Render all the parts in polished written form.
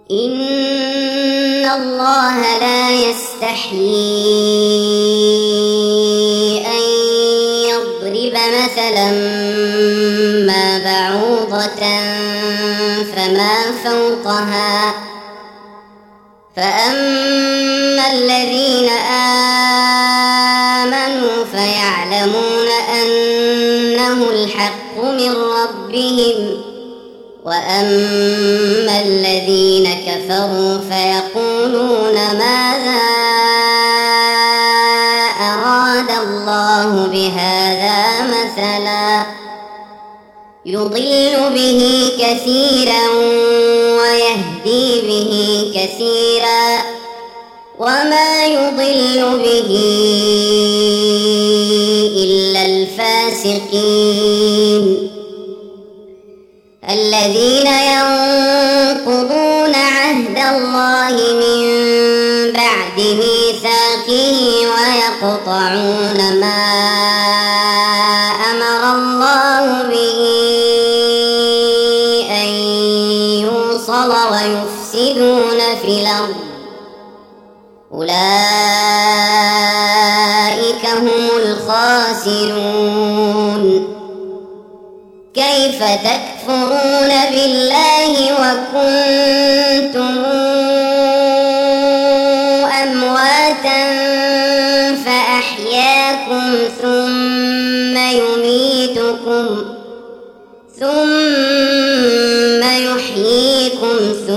إن الله لا يستحيي أن يضرب مثلا ما بعوضة فما فوقها فأما الذين آمنوا فيعلمون أنه الحق من ربهم وأما الذين كفروا فيقولون ماذا أراد الله بهذا مثلا يضل به كثيرا ويهدي به كثيرا وما يضل به إلا الفاسقين الذين ينقضون عهد الله من بعد ميثاقه ويقطعون ما أمر الله به أن يوصل ويفسدون في الأرض أولئك هم الخاسرون كيف تكفرون بالله وكنتم أمواتا فأحياكم ثم يميتكم ثم يحييكم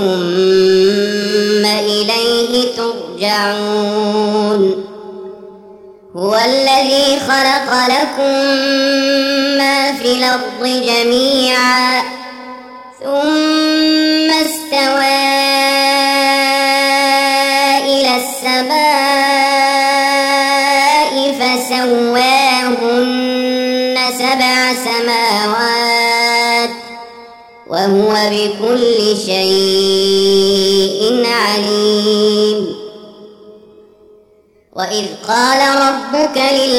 ثم إليه ترجعون هو الذي خلق لكم ما في الأرض جميعا ثم استوى إلى السماء فسواهن 7 سماوات وهو بكل شيء عليم وإذ قال ربك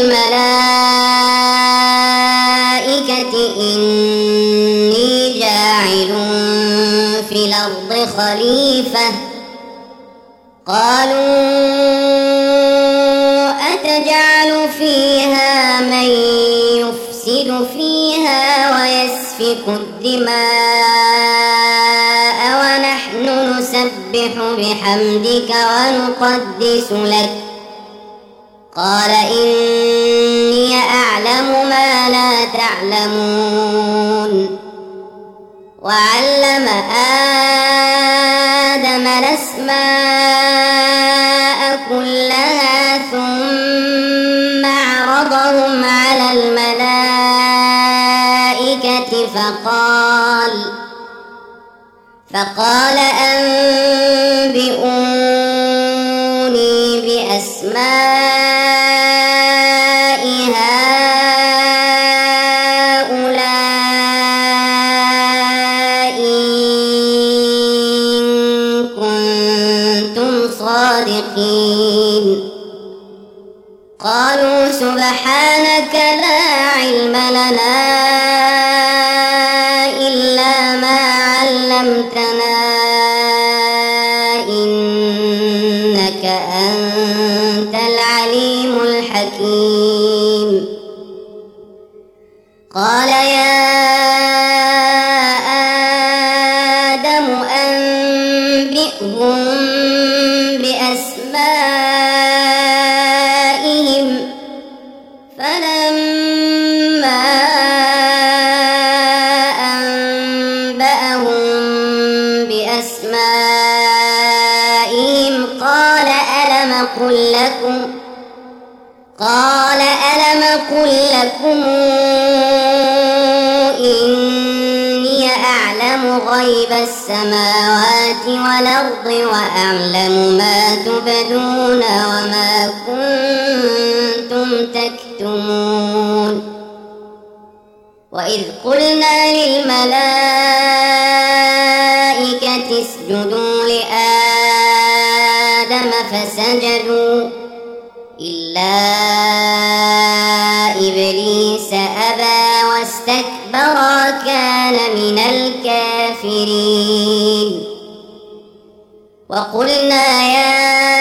للملائكة إني جاعل في الأرض خليفة قالوا أتجعل فيها من يفسد فيها ويسفك الدماء ونحن نسبح بحمدك ونقدس لك قال إني أعلم ما لا تعلمون وعلم آدم الأسماء كلها ثم عرضهم على الملائكة فقال أنبئوني بأسماء هؤلاء إن كنتم صادقين قالوا سبحانك لا علم لنا إلا ما علمتنا إنك أنت العليم الحكيم قال يا آدم أنبئهم بأسمائهم فلما أنبأهم بأسمائهم قال ألم أقل لكم إني أعلم غيب السماوات والأرض وأعلم ما تبدون وما كنتم تكتمون وإذ قلنا للملائكة اسجدوا لآدم فسجدوا إلا إبليس أبى واستكبر كان من الكافرين وقلنا يا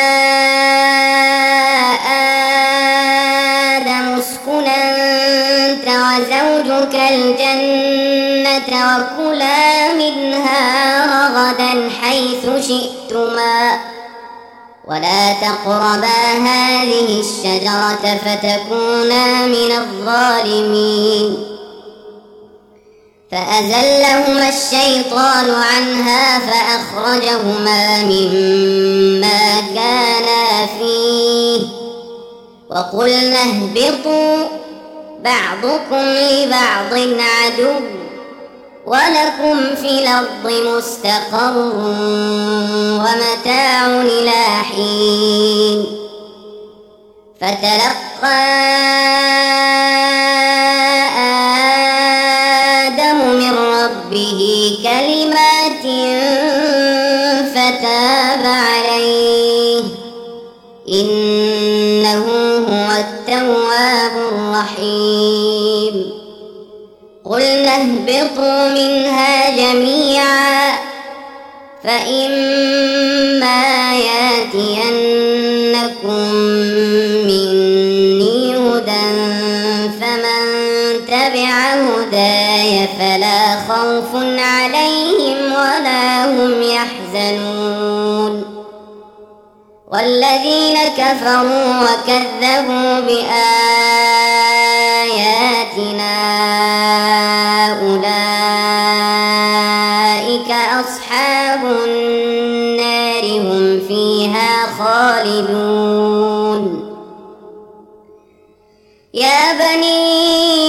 آدم اسكن أنت وزوجك الجنة وكلا منها رغدا حيث شئتما ولا تقربا هذه الشجرة فتكونا من الظالمين فأزلهما الشيطان عنها فأخرجهما مما كانا فيه وقلنا اهبطوا بعضكم لبعض عدو ولكم في الأرض مستقر ومتاع إلى حين فتلقى آدم من ربه كلمات فتاب عليه إنه هو التواب الرحيم قلنا اهبطوا منها جميعا فإما ياتينكم مني هدى فمن تبع هداي فلا خوف عليهم ولا هم يحزنون والذين كفروا وكذبوا بآياتنا أولئك أصحاب النار هم فيها خالدون يا بني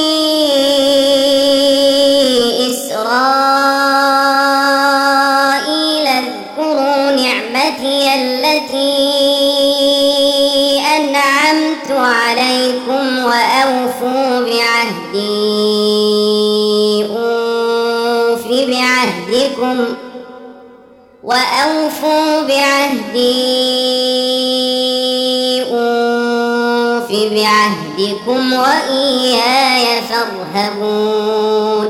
إسرائيل اذكروا نعمتي التي أنعمت عليكم وأوفوا بعهدي أوف بعهدكم وإياي فارهبون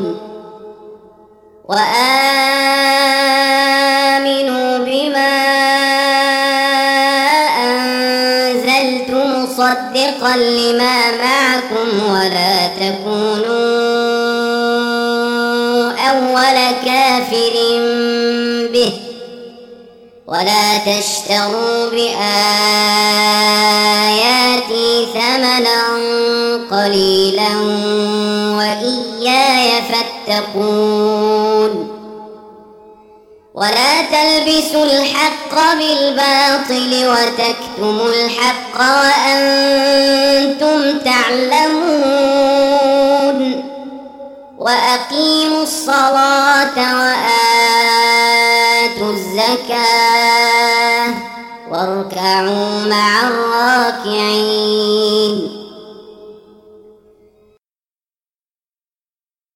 وآمنوا بما أنزلت مصدقا لما معكم ولا تكونوا أول كافر به ولا تشتروا بآياتي ثمنا قليلا وإياي فاتقون ولا تلبسوا الحق بالباطل وتكتموا الحق وأنتم تعلمون وأقيموا الصلاة وآتوا الزكاة واركعوا مع الراكعين